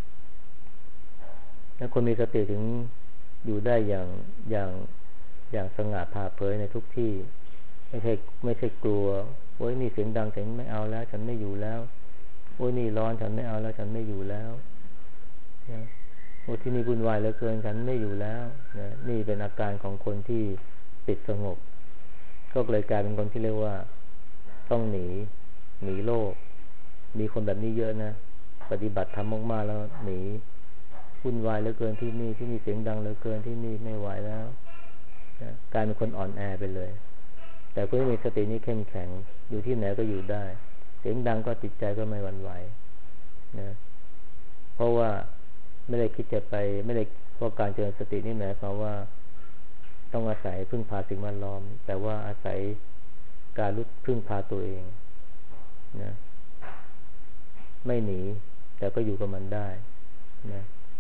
ถ้าคนมีสติถึงอยู่ได้อย่างสง่าผ่าเผยในทุกที่ไม่ใช่กลัวโอ้ยนี่เสียงดังฉันไม่เอาแล้วฉันไม่อยู่แล้วโอ้ยนี่ร้อนฉันไม่เอาแล้วฉันไม่อยู่แล้วโอ้ที่นี่วุ่นวายเหลือเกินฉันไม่อยู่แล้วนะนี่เป็นอาการของคนที่ติดสงบก็เลยกลายเป็นคนที่เรียกว่าต้องหนีโลกมีคนแบบนี้เยอะนะปฏิบัติทำมากๆแล้วหนีวุ่นวายเหลือเกินที่นี่เสียงดังเหลือเกินที่นี่ไม่ไหวแล้วนะกลายเป็นคนอ่อนแอไปเลยแต่คนที่มีสตินี้เข้มแข็งอยู่ที่ไหนก็อยู่ได้เสียงดังก็จิตใจก็ไม่หวั่นไหวนะเพราะว่าไม่ได้คิดจะไปไม่ได้เพราะการเจริญสตินี่หมายความว่าต้องอาศัยพึ่งพาสิ่งแวดล้อมแต่ว่าอาศัยการรู้พึ่งพาตัวเองนะไม่หนีแต่ก็อยู่กับมันได้นะ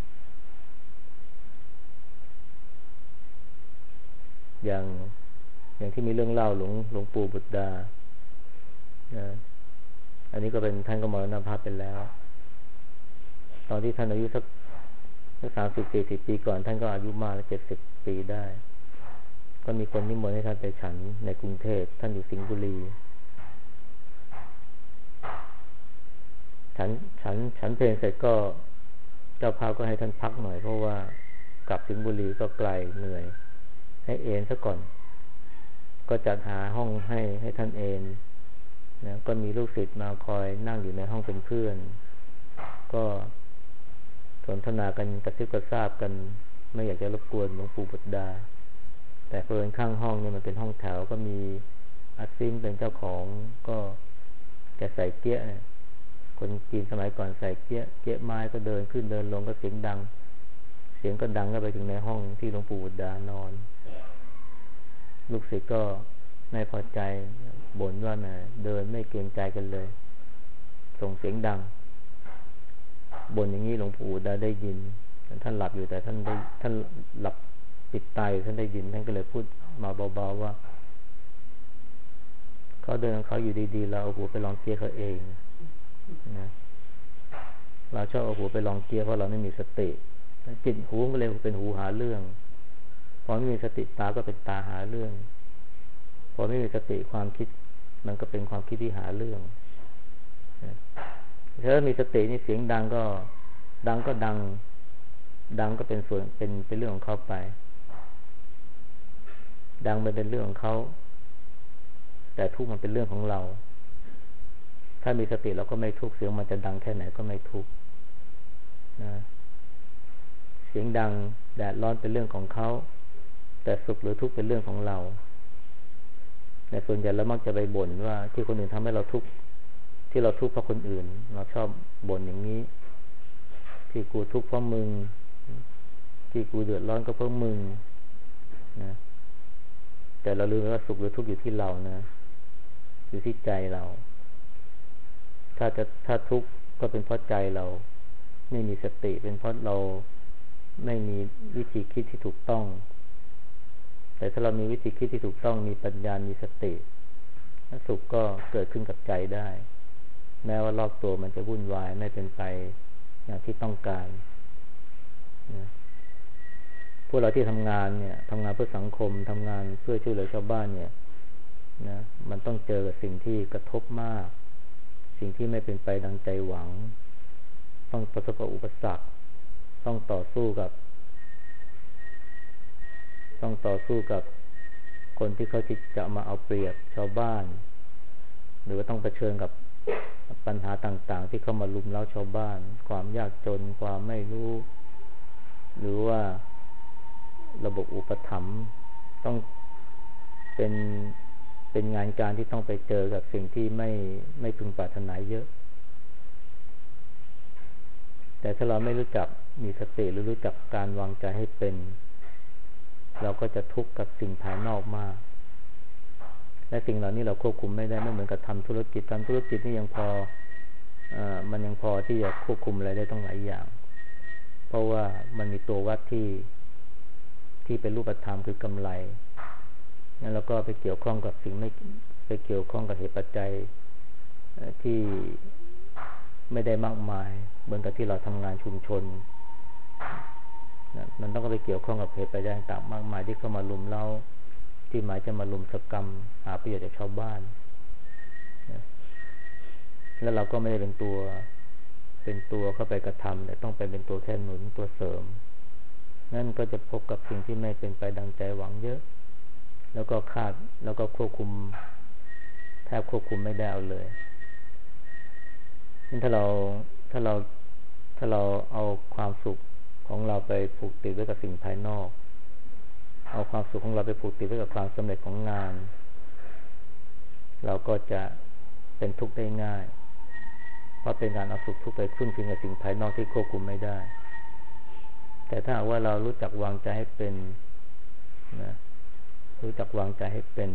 อย่างที่มีเรื่องเล่าหลวงปู่บุตรดานะอันนี้ก็เป็นท่านก็มรณภาพไปแล้วตอนที่ท่านอายุสัก30-40 ปีก่อนท่านก็อายุมากแล้ว70 ปีได้ก็มีคนนิมนต์ให้ท่านไปฉันในกรุงเทพท่านอยู่สิงห์บุรีฉันเพลเสร็จก็เจ้าภาพก็ให้ท่านพักหน่อยเพราะว่ากลับสิงห์บุรีก็ไกลเหนื่อยให้เอนซะก่อนก็จัดหาห้องให้ท่านเอนนะก็มีลูกศิษย์มาคอยนั่งอยู่ในห้องเป็นเพื่อนก็สนทนากันกระซิบกระซาบกันไม่อยากจะรบกวนหลวงปู่บุตรดาแต่เพิ่นข้างห้องนี่มันเป็นห้องแถวก็มีอาซิมเป็นเจ้าของก็แกใส่เกี้ยเนี่ยคนจีนสมัยก่อนใส่เกี้ยไม้ก็เดินขึ้นเดินลงก็เสียงดังเสียงก็ดังก็ไปถึงในห้องที่หลวงปู่บุตรดานอนลูกศิษย์ก็ไม่พอใจบ่นว่าแหมเดินไม่เกรงใจกันเลยส่งเสียงดังบ่นอย่างนี้หลวงปู่บุตรดาได้ยินท่านหลับอยู่แต่ท่านหลับปิดตาท่านได้ยินท่านก็เลยพูดมาเบาๆว่าเขาเดินของเขาอยู่ดีๆเราเอาหูไปลองเกี้ยเขาเองนะเราชอบเอาหูไปลองเกี้ยเพราะเราไม่มีสติจิตหูก็เลยเป็นหูหาเรื่องพอไม่มีสติตาก็เป็นตาหาเรื่องพอไม่มีสติความคิดมันก็เป็นความคิดที่หาเรื่องถ้ามีสตินี่เสียงดังก็ดังก็เป็นส่วนเป็นเรื่องของเขาไปดังมันเป็นเรื่องของเขาแต่ทุกข์มันเป็นเรื่องของเราถ้ามีสติเราก็ไม่ทุกข์เสียงมันจะดังแค่ไหนก็ไม่ทุกข์นะเสียงดังแดดร้อนเป็นเรื่องของเขาแต่สุขหรือทุกข์เป็นเรื่องของเราแต่ส่วนใหญ่เรามักจะไปบ่นว่าที่คนอื่นทำให้เราทุกข์ที่เราทุกข์เพราะคนอื่นเราชอบบ่นอย่างนี้ที่กูทุกข์เพราะมึงที่กูเดือดร้อนก็เพราะมึงนะแต่เราลืมว่าสุขหรือทุกข์อยู่ที่เรานะอยู่ที่ใจเราถ้าทุกข์ก็เป็นเพราะใจเราไม่มีสติเป็นเพราะเราไม่มีวิธีคิดที่ถูกต้องแต่ถ้าเรามีวิธีคิดที่ถูกต้องมีปัญญามีสติสุขก็เกิดขึ้นกับใจได้แม้ว่ารอบตัวมันจะวุ่นวายไม่เป็นไปอย่างที่ต้องการนะพวกเราที่ทำงานเนี่ยทำงานเพื่อสังคมทำงานเพื่อช่วยเหลือชาวบ้านเนี่ยนะมันต้องเจอกับสิ่งที่กระทบมากสิ่งที่ไม่เป็นไปดังใจหวังต้องประสบกับอุปสรรคต้องต่อสู้กับคนที่เขาจะมาเอาเปรียบชาวบ้านหรือว่าต้องเผชิญกับปัญหาต่างๆที่เข้ามาลุมเล้าชาวบ้านความยากจนความไม่รู้หรือว่าระบบอุปถัมภ์ต้องเป็นงานการที่ต้องไปเจอกับสิ่งที่ไม่พึงปรารถนาเยอะแต่ถ้าเราไม่รู้จักมีสติหรือรู้จักการวางใจให้เป็นเราก็จะทุกข์กับสิ่งภายนอกมากและสิ่งเหล่านี้เราควบคุมไม่ได้ไม่เหมือนกับทำธุรกิจนี่ยังพอมันยังพอที่จะควบคุมอะไรได้ต้องหลายอย่างเพราะว่ามันมีตัววัดที่เป็นรูปธรรมคือกำไรงั้นเราก็ไปเกี่ยวข้องกับสิ่งไม่ไปเกี่ยวข้องกับเหตุปัจจัยที่ไม่ได้มากมายเหมือนกับที่เราทำงานชุมชนมันต้องไปเกี่ยวข้องกับเหตุปัจจัยต่างๆมากมายที่เข้ามาลุมเล้าที่หมายจะมาลุมสกรรมหาประโยชน์จากชาวบ้านแล้วเราก็ไม่ได้เป็นตัวเข้าไปกระทำแต่ต้องไปเป็นตัวแค่หนุนตัวเสริมนั่นก็จะพบกับสิ่งที่ไม่เป็นไปดังใจหวังเยอะแล้วก็คาดแล้วก็ควบคุมแทบควบคุมไม่ได้เอาเลยถ้าเราเอาความสุขของเราไปผูกติดไว้กับสิ่งภายนอกเอาความสุขของเราไปผูกติดไว้กับความสำเร็จของงานเราก็จะเป็นทุกข์ได้ง่ายเพราะเป็นการเอาสุขทุกข์ไปพึ่งพิงกับสิ่งภายนอกที่ควบคุมไม่ได้แต่ถ้าว่าเรารู้จักวางใจให้เป็นนะรู้จักวางใจให้เป็น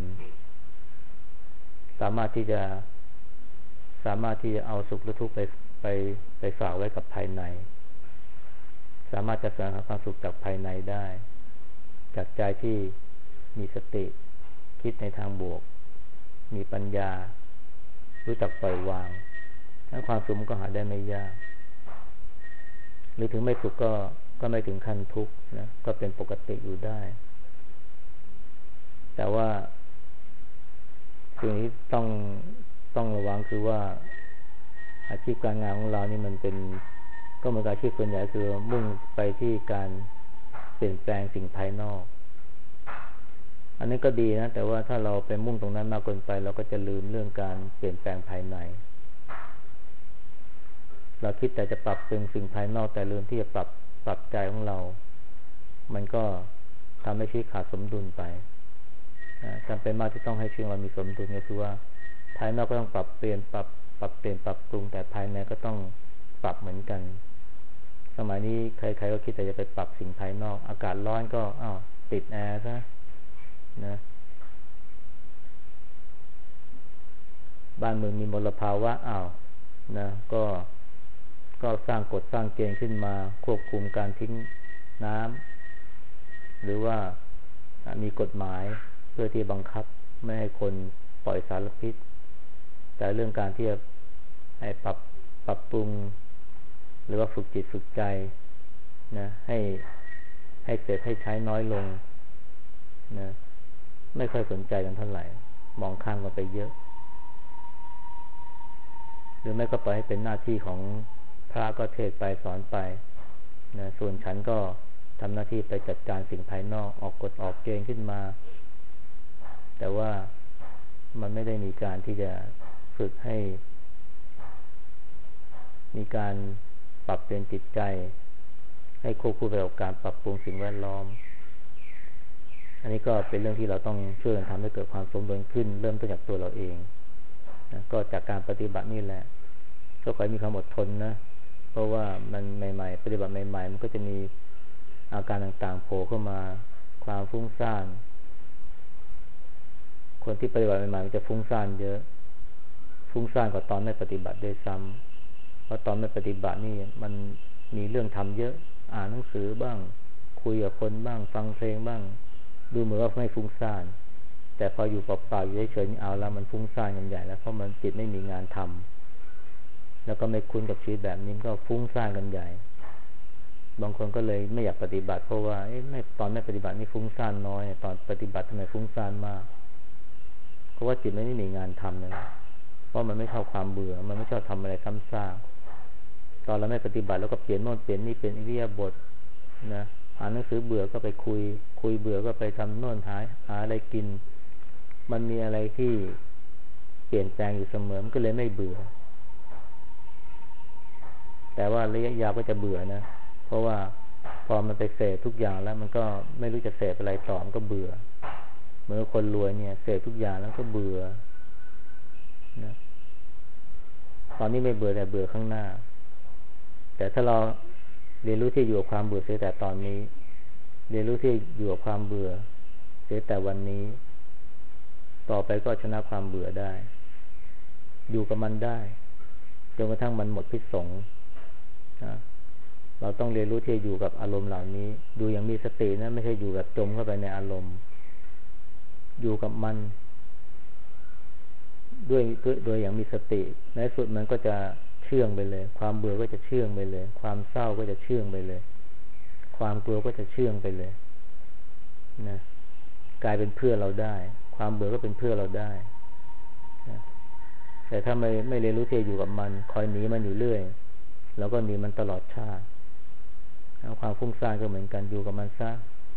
สามารถที่จะเอาสุขหรือทุกข์ไปฝากไว้กับภายในสามารถจะแสวงหาความสุขจากภายในได้จากใจที่มีสติคิดในทางบวกมีปัญญารู้จักปล่อยวางแล้วความสุขก็หาได้ไม่ยากหรือถึงไม่สุขก็ไม่ถึงขั้นทุกข์นะก็เป็นปกติอยู่ได้แต่ว่าสิ่งที่ต้องระวังคือว่าอาชีพการงานของเรานี่มันเป็นก็เหมือนกับอาชีพส่วนใหญ่คือมุ่งไปที่การเปลี่ยนแปลงสิ่งภายนอกอันนี้ก็ดีนะแต่ว่าถ้าเราไปมุ่งตรงนั้นมากเกินไปเราก็จะลืมเรื่องการเปลี่ยนแปลงภายในเราคิดแต่จะปรับปรุงสิ่งภายนอกแต่ลืมที่จะปรับใจของเรามันก็ทำให้ชีวิตขาดสมดุลไปจำเป็นมากที่ต้องให้ชีวิตเรามีสมดุลก็คือว่าภายนอกก็ต้องปรับเปลี่ยนปรับปรุงแต่ภายในก็ต้องปรับเหมือนกันสมัยนี้ใครๆก็คิดแต่จะไปปรับสิ่งภายนอกอากาศร้อนก็ติดแอร์ซะนะบ้านเมืองมีมลภาวะนะก็สร้างกฎสร้างเกณฑ์ขึ้นมาควบคุมการทิ้งน้ำหรือว่ามีกฎหมายเพื่อที่บังคับไม่ให้คนปล่อยสารพิษแต่เรื่องการที่จะให้ปรับปรุงหรือว่าฝึกจิตฝึกใจนะให้เสพให้ใช้น้อยลงนะไม่ค่อยสนใจกันเท่าไหร่มองข้ามกันไปเยอะหรือไม่ก็ปล่อยให้เป็นหน้าที่ของพระก็เทศไปสอนไปนะส่วนฉันก็ทำหน้าที่ไปจัดการสิ่งภายนอกออกกฎออกเกณฑ์ขึ้นมาแต่ว่ามันไม่ได้มีการที่จะฝึกให้มีการปรับเปลี่ยนจิตใจให้ควบคู่ไปกับการปรับปรุงสิ่งแวดล้อมอันนี้ก็เป็นเรื่องที่เราต้องช่วยกันทำให้เกิดความสมดุลขึ้นเริ่มต้นจากตัวเราเองนะก็จากการปฏิบัตินี่แหละก็ขอให้มีความอดทนนะเพราะว่ามันใหม่ๆปฏิบัติใหม่ๆมันก็จะมีอาการต่างๆโผล่เข้ามาความฟุ้งซ่านคนที่ปฏิบัติใหม่ๆมันจะฟุ้งซ่านเยอะฟุ้งซ่านกว่าตอนไม่ปฏิบัติด้วยซ้ำเพราะตอนไม่ปฏิบัตินี่มันมีเรื่องทำเยอะอ่านหนังสือบ้างคุยกับคนบ้างฟังเพลงบ้างดูเหมือนว่าไม่ฟุ้งซ่านแต่พออยู่เปล่าๆอยู่เฉยๆเอาแล้วมันฟุ้งซ่านกันใหญ่แล้วเพราะมันจิตไม่มีงานทำแล้วก็ไม่คุ้นกับชีวิตแบบนี้ก็ฟุ้งซ่านกันใหญ่บางคนก็เลยไม่อยากปฏิบัติเพราะว่าตอนไม่ปฏิบัตินี่ฟุ้งซ่านน้อยตอนปฏิบัติทำไมฟุ้งซ่านมากเพราะว่าจิตไม่มีงานทำนะเพราะมันไม่ชอบความเบื่อมันไม่ชอบทำอะไรซ้ำซากตอนเราไม่ปฏิบัติแล้วก็เปลี่ยนโน่นเปลี่ยนนี่เป็นอิริยาบถนะอ่านหนังสือเบื่อก็ไปคุยเบื่อก็ไปทำโน่นหาอะไรกินมันมีอะไรที่เปลี่ยนแปลงอยู่เสมอมันก็เลยไม่เบื่อแต่ว่าระยะยาวก็จะเบื่อนะเพราะว่าพอมันไปเสพทุกอย่างแล้วมันก็ไม่รู้จะเสพอะไรต่อมันก็เบื่อเหมือนคนรวยเนี่ยเสพทุกอย่างแล้วก็เบื่อนะตอนนี้ไม่เบื่อแต่เบื่อข้างหน้าแต่ถ้าเราเรียนรู้ที่อยู่กับความเบื่อเสียแต่ตอนนี้เรียนรู้ที่อยู่กับความเบื่อเสียแต่วันนี้ต่อไปก็ชนะความเบื่อได้อยู่กับมันได้จนกระทั่งมันหมดพิษสงนะเราต้องเรียนรู้ที่จะอยู่กับอารมณ์เหล่านี้ดูอย่างมีสตินะไม่ใช่อยู่แบบจมเข้าไปในอารมณ์อยู่กับมันโดยอย่างมีสติในสุดมันก็จะเชื่องไปเลยความเบื่อก็จะเชื่องไปเลยความเศร้าก็จะเชื่องไปเลยความกลัวก็จะเชื่องไปเลยนะกลายเป็นเพื่อนเราได้ความเบื่อก็เป็นเพื่อนเราได้นะแต่ถ้าไม่เรียนรู้ที่จะอยู่กับมันคอยหนีมันอยู่เรื่อยแล้วก็หนีมันตลอดชาติแล้วความฟุ้งซ่านก็เหมือนกันอยู่กับมันซะ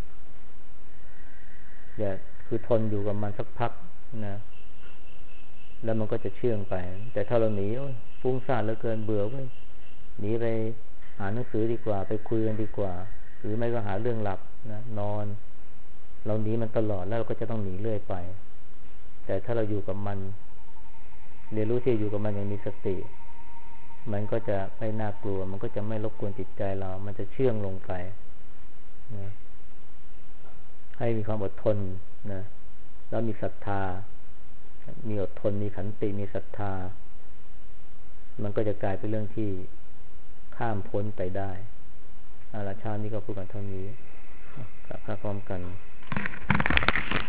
อย่าคือทนอยู่กับมันสักพักนะแล้วมันก็จะเชื่องไปแต่ถ้าเราหนีฟุ้งซ่านเหลือเกินเบื่อเว้ยหนีไปอ่านหนังสือดีกว่าไปคุยกันดีกว่าหรือไม่ก็หาเรื่องหลับนะนอนเราหนีมันตลอดแล้วเราก็จะต้องหนีเรื่อยไปแต่ถ้าเราอยู่กับมันเรียนรู้ที่อยู่กับมันอย่างมีสติมันก็จะไม่น่ากลัวมันก็จะไม่รบกวนจิตใจเรามันจะเชื่องลงไปนะให้มีความอดทนนะแล้วมีศรัทธามีอดทนมีขันติมีศรัทธามันก็จะกลายเป็นเรื่องที่ข้ามพ้นไปได้อาราชานี่ก็พูดกันเท่านี้ครับพร้อมกัน